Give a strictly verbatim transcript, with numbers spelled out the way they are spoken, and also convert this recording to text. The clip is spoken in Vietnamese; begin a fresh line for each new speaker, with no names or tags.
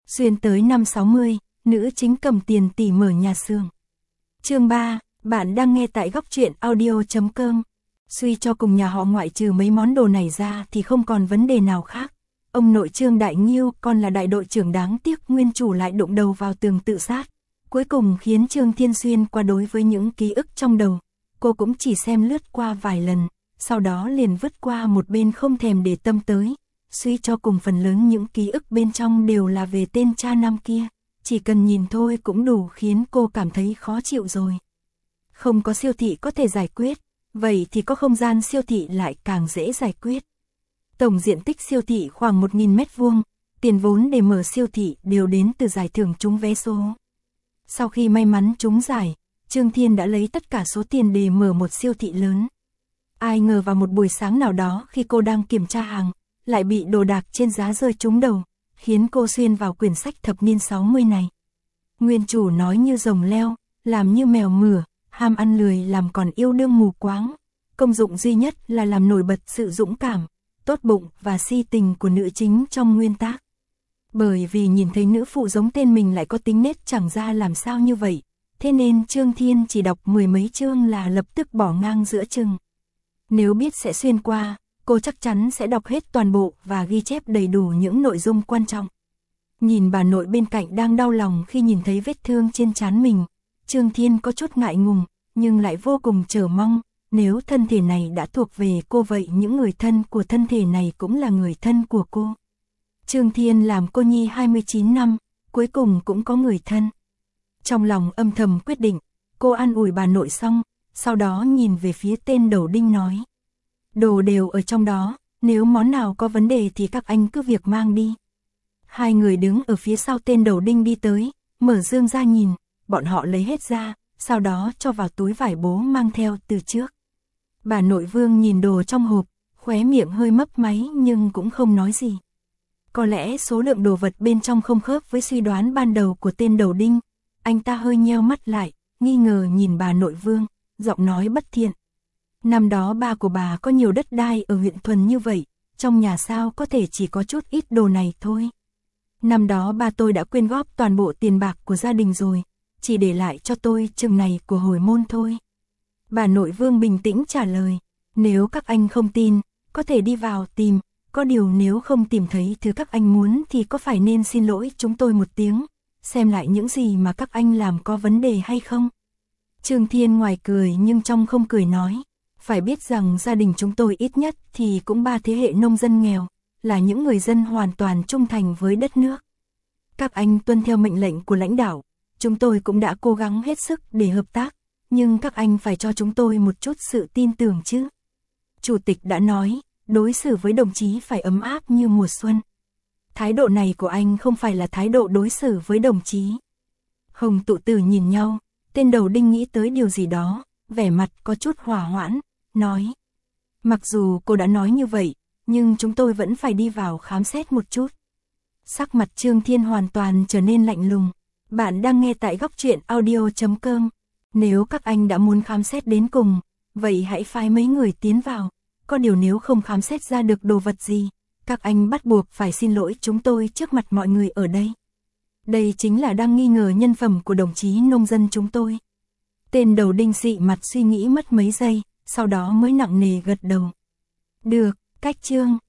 Xuyên tới năm sáu mươi, nữ chính cầm tiền tỷ mở nhà xưởng. Chương ba, bạn đang nghe tại góc truyện audio chấm com. Suy cho cùng nhà họ ngoại trừ mấy món đồ này ra thì không còn vấn đề nào khác. Ông nội Trương Đại Nghiêu còn là đại đội trưởng đáng tiếc nguyên chủ lại đụng đầu vào tường tự sát. Cuối cùng khiến Trương Thiên xuyên qua đối với những ký ức trong đầu. Cô cũng chỉ xem lướt qua vài lần, sau đó liền vứt qua một bên không thèm để tâm tới. Suy cho cùng phần lớn những ký ức bên trong đều là về tên cha nam kia. Chỉ cần nhìn thôi cũng đủ khiến cô cảm thấy khó chịu rồi. Không có siêu thị có thể giải quyết, vậy thì có không gian siêu thị lại càng dễ giải quyết. Tổng diện tích siêu thị khoảng một nghìn mét vuông, tiền vốn để mở siêu thị đều đến từ giải thưởng trúng vé số. Sau khi may mắn trúng giải, Trương Thiên đã lấy tất cả số tiền để mở một siêu thị lớn. Ai ngờ vào một buổi sáng nào đó khi cô đang kiểm tra hàng, lại bị đồ đạc trên giá rơi trúng đầu, khiến cô xuyên vào quyển sách thập niên sáu mươi này. Nguyên chủ nói như rồng leo, làm như mèo mửa, ham ăn lười làm còn yêu đương mù quáng. Công dụng duy nhất là làm nổi bật sự dũng cảm, tốt bụng và si tình của nữ chính trong nguyên tác. Bởi vì nhìn thấy nữ phụ giống tên mình lại có tính nết chẳng ra làm sao như vậy, thế nên Trương Thiên chỉ đọc mười mấy chương là lập tức bỏ ngang giữa chừng. Nếu biết sẽ xuyên qua, cô chắc chắn sẽ đọc hết toàn bộ và ghi chép đầy đủ những nội dung quan trọng. Nhìn bà nội bên cạnh đang đau lòng khi nhìn thấy vết thương trên trán mình, Trương Thiên có chút ngại ngùng, nhưng lại vô cùng chờ mong, nếu thân thể này đã thuộc về cô vậy những người thân của thân thể này cũng là người thân của cô. Trương Thiên làm cô nhi hai mươi chín năm, cuối cùng cũng có người thân. Trong lòng âm thầm quyết định, cô an ủi bà nội xong, sau đó nhìn về phía tên đầu đinh nói. Đồ đều ở trong đó, nếu món nào có vấn đề thì các anh cứ việc mang đi. Hai người đứng ở phía sau tên đầu đinh đi tới, mở dương ra nhìn, bọn họ lấy hết ra, sau đó cho vào túi vải bố mang theo từ trước. Bà nội Vương nhìn đồ trong hộp, khóe miệng hơi mấp máy nhưng cũng không nói gì. Có lẽ số lượng đồ vật bên trong không khớp với suy đoán ban đầu của tên đầu đinh, anh ta hơi nheo mắt lại, nghi ngờ nhìn bà nội Vương, giọng nói bất thiện. Năm đó ba của bà có nhiều đất đai ở huyện Thuần như vậy, trong nhà sao có thể chỉ có chút ít đồ này thôi. Năm đó ba tôi đã quyên góp toàn bộ tiền bạc của gia đình rồi, chỉ để lại cho tôi chừng này của hồi môn thôi. Bà nội Vương bình tĩnh trả lời, nếu các anh không tin, có thể đi vào tìm, có điều nếu không tìm thấy thứ các anh muốn thì có phải nên xin lỗi chúng tôi một tiếng, xem lại những gì mà các anh làm có vấn đề hay không. Trương Thiên ngoài cười nhưng trong không cười nói, phải biết rằng gia đình chúng tôi ít nhất thì cũng ba thế hệ nông dân nghèo, là những người dân hoàn toàn trung thành với đất nước. Các anh tuân theo mệnh lệnh của lãnh đạo, chúng tôi cũng đã cố gắng hết sức để hợp tác, nhưng các anh phải cho chúng tôi một chút sự tin tưởng chứ. Chủ tịch đã nói, đối xử với đồng chí phải ấm áp như mùa xuân. Thái độ này của anh không phải là thái độ đối xử với đồng chí. Hồng tụ tử nhìn nhau, tên đầu đinh nghĩ tới điều gì đó, vẻ mặt có chút hỏa hoãn, nói. Mặc dù cô đã nói như vậy, nhưng chúng tôi vẫn phải đi vào khám xét một chút. Sắc mặt Trương Thiên hoàn toàn trở nên lạnh lùng. Bạn đang nghe tại góc truyện audio chấm com. Nếu các anh đã muốn khám xét đến cùng, vậy hãy phái mấy người tiến vào. Có điều nếu không khám xét ra được đồ vật gì, các anh bắt buộc phải xin lỗi chúng tôi trước mặt mọi người ở đây. Đây chính là đang nghi ngờ nhân phẩm của đồng chí nông dân chúng tôi. Tên đầu đinh xị mặt suy nghĩ mất mấy giây, sau đó mới nặng nề gật đầu. Được, cách Trương.